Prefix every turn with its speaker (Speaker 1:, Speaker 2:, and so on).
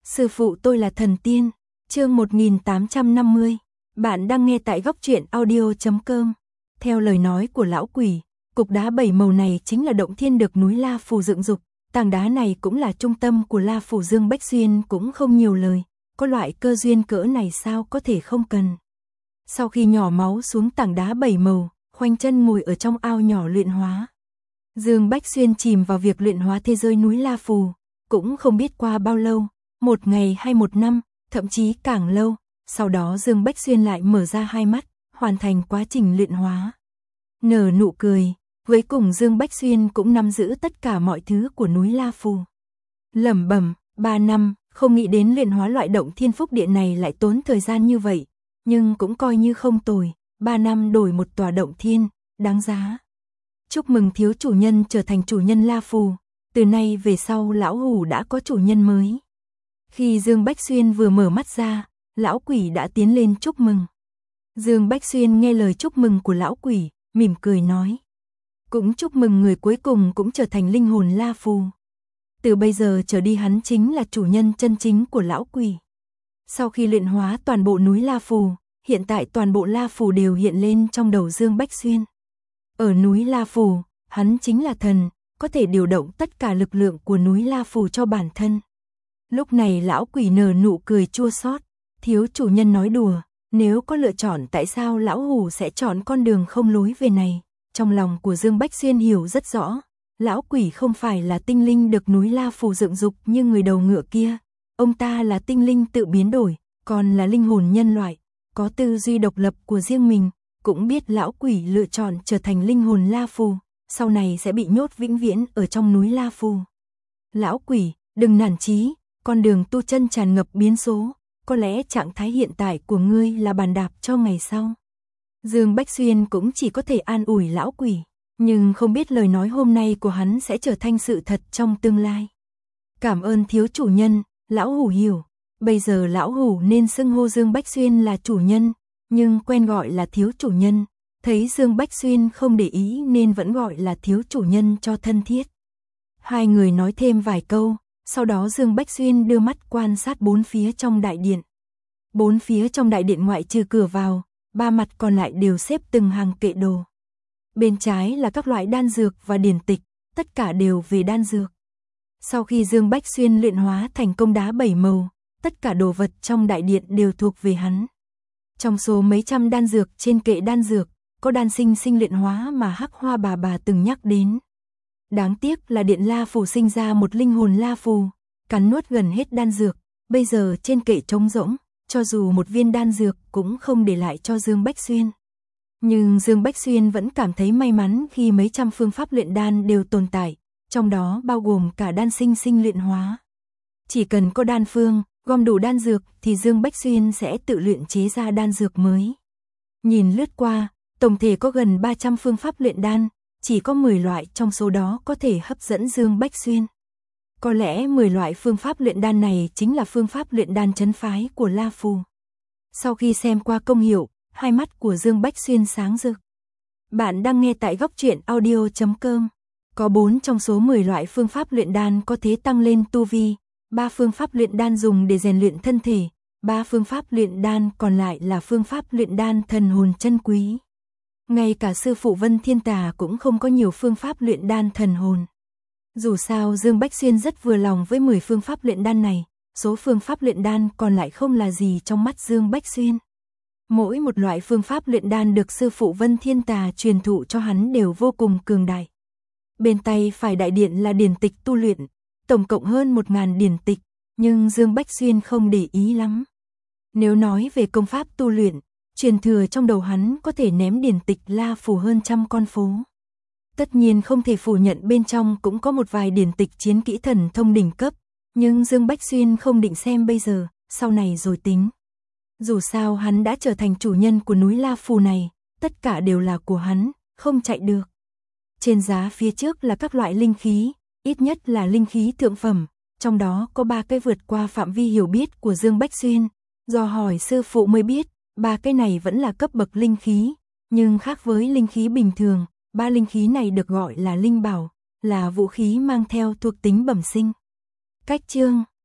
Speaker 1: Sư phụ tôi là thần tiên. Chương 1850. Bạn đang nghe tại góc truyện audio.com. Theo lời nói của lão quỷ, cục đá 7 màu này chính là động thiên được núi La Phù dựng dục, tảng đá này cũng là trung tâm của La Phủ. Dương Bách Xuyên cũng không nhiều lời, có loại cơ duyên cỡ này sao có thể không cần. Sau khi nhỏ máu xuống tảng đá 7 màu, khoanh chân ngồi ở trong ao nhỏ luyện hóa. Dương Bách Xuyên chìm vào việc luyện hóa thế giới núi La Phù, cũng không biết qua bao lâu, một ngày hay một năm, thậm chí càng lâu, sau đó Dương Bách Xuyên lại mở ra hai mắt, hoàn thành quá trình luyện hóa. Nở nụ cười, cuối cùng Dương Bách Xuyên cũng nắm giữ tất cả mọi thứ của núi La Phù. Lẩm bẩm, 3 năm, không nghĩ đến luyện hóa loại động thiên phúc địa này lại tốn thời gian như vậy, nhưng cũng coi như không tồi, 3 năm đổi một tòa động thiên, đáng giá. Chúc mừng thiếu chủ nhân trở thành chủ nhân La Phù, từ nay về sau lão hủ đã có chủ nhân mới. Khi Dương Bách Xuyên vừa mở mắt ra, lão quỷ đã tiến lên chúc mừng. Dương Bách Xuyên nghe lời chúc mừng của lão quỷ, mỉm cười nói. Cũng chúc mừng người cuối cùng cũng trở thành linh hồn La Phù. Từ bây giờ trở đi hắn chính là chủ nhân chân chính của lão quỷ. Sau khi luyện hóa toàn bộ núi La Phù, hiện tại toàn bộ La Phù đều hiện lên trong đầu Dương Bách Xuyên. Ở núi La Phù, hắn chính là thần, có thể điều động tất cả lực lượng của núi La Phù cho bản thân. Lúc này lão quỷ nở nụ cười chua xót, thiếu chủ nhân nói đùa, nếu có lựa chọn tại sao lão hủ sẽ chọn con đường không lối về này. Trong lòng của Dương Bách Xuyên hiểu rất rõ, lão quỷ không phải là tinh linh được núi La Phù dựng dục như người đầu ngựa kia, ông ta là tinh linh tự biến đổi, còn là linh hồn nhân loại, có tư duy độc lập của riêng mình, cũng biết lão quỷ lựa chọn trở thành linh hồn La Phù, sau này sẽ bị nhốt vĩnh viễn ở trong núi La Phù. Lão quỷ, đừng nản chí, con đường tu chân tràn ngập biến số, có lẽ trạng thái hiện tại của ngươi là bàn đạp cho ngày sau. Dương Bách Xuyên cũng chỉ có thể an ủi lão quỷ, nhưng không biết lời nói hôm nay của hắn sẽ trở thành sự thật trong tương lai. Cảm ơn thiếu chủ nhân, lão hủ hiểu, bây giờ lão hủ nên xưng hô Dương Bách Xuyên là chủ nhân, nhưng quen gọi là thiếu chủ nhân, thấy Dương Bách Xuyên không để ý nên vẫn gọi là thiếu chủ nhân cho thân thiết. Hai người nói thêm vài câu, sau đó Dương Bách Xuyên đưa mắt quan sát bốn phía trong đại điện. Bốn phía trong đại điện ngoại trừ cửa vào, ba mặt còn lại đều xếp từng hàng kệ đồ. Bên trái là các loại đan dược và điển tịch, tất cả đều về đan dược. Sau khi Dương Bách Xuyên luyện hóa thành công đá 7 màu, tất cả đồ vật trong đại điện đều thuộc về hắn. Trong số mấy trăm đan dược trên kệ đan dược, có đan sinh sinh luyện hóa mà Hắc Hoa bà từng nhắc đến. Đáng tiếc là điện La Phù sinh ra một linh hồn La Phù, cắn nuốt gần hết đan dược, bây giờ trên kệ trống rỗng, cho dù một viên đan dược cũng không để lại cho Dương Bách Xuyên. Nhưng Dương Bách Xuyên vẫn cảm thấy may mắn khi mấy trăm phương pháp luyện đan đều tồn tại, trong đó bao gồm cả đan sinh sinh luyện hóa. Chỉ cần có đan phương, gom đủ đan dược thì Dương Bách Xuyên sẽ tự luyện chế ra đan dược mới. Nhìn lướt qua, tổng thể có gần 300 phương pháp luyện đan, chỉ có 10 loại trong số đó có thể hấp dẫn Dương Bách Xuyên. Có lẽ 10 loại phương pháp luyện đan này chính là phương pháp luyện đan trấn phái của La Phù. Sau khi xem qua công hiệu, hai mắt của Dương Bách Xuyên sáng rực. Bạn đang nghe tại góc truyện audio.com. Có 4 trong số 10 loại phương pháp luyện đan có thể tăng lên tu vi, 3 phương pháp luyện đan dùng để rèn luyện thân thể, 3 phương pháp luyện đan còn lại là phương pháp luyện đan thần hồn chân quý. Ngay cả sư phụ Vân Thiên Tà cũng không có nhiều phương pháp luyện đan thần hồn. Dù sao Dương Bách Xuyên rất vừa lòng với 10 phương pháp luyện đan này, số phương pháp luyện đan còn lại không là gì trong mắt Dương Bách Xuyên. Mỗi một loại phương pháp luyện đan được sư phụ Vân Thiên Tà truyền thụ cho hắn đều vô cùng cường đại. Bên tay phải đại điện là điển tịch tu luyện, tổng cộng hơn 1000 điển tịch, nhưng Dương Bách Xuyên không để ý lắm. Nếu nói về công pháp tu luyện, truyền thừa trong đầu hắn có thể ném điển tịch La Phù hơn trăm con phố. Tất nhiên không thể phủ nhận bên trong cũng có một vài điển tịch chiến kỹ thần thông đỉnh cấp, nhưng Dương Bách Xuyên không định xem bây giờ, sau này rồi tính. Dù sao hắn đã trở thành chủ nhân của núi La Phù này, tất cả đều là của hắn, không chạy được. Trên giá phía trước là các loại linh khí, ít nhất là linh khí thượng phẩm, trong đó có 3 cái vượt qua phạm vi hiểu biết của Dương Bách Xuyên. Do hỏi sư phụ mới biết, 3 cái này vẫn là cấp bậc linh khí, nhưng khác với linh khí bình thường, 3 linh khí này được gọi là linh bảo, là vũ khí mang theo thuộc tính bẩm sinh. Cách chương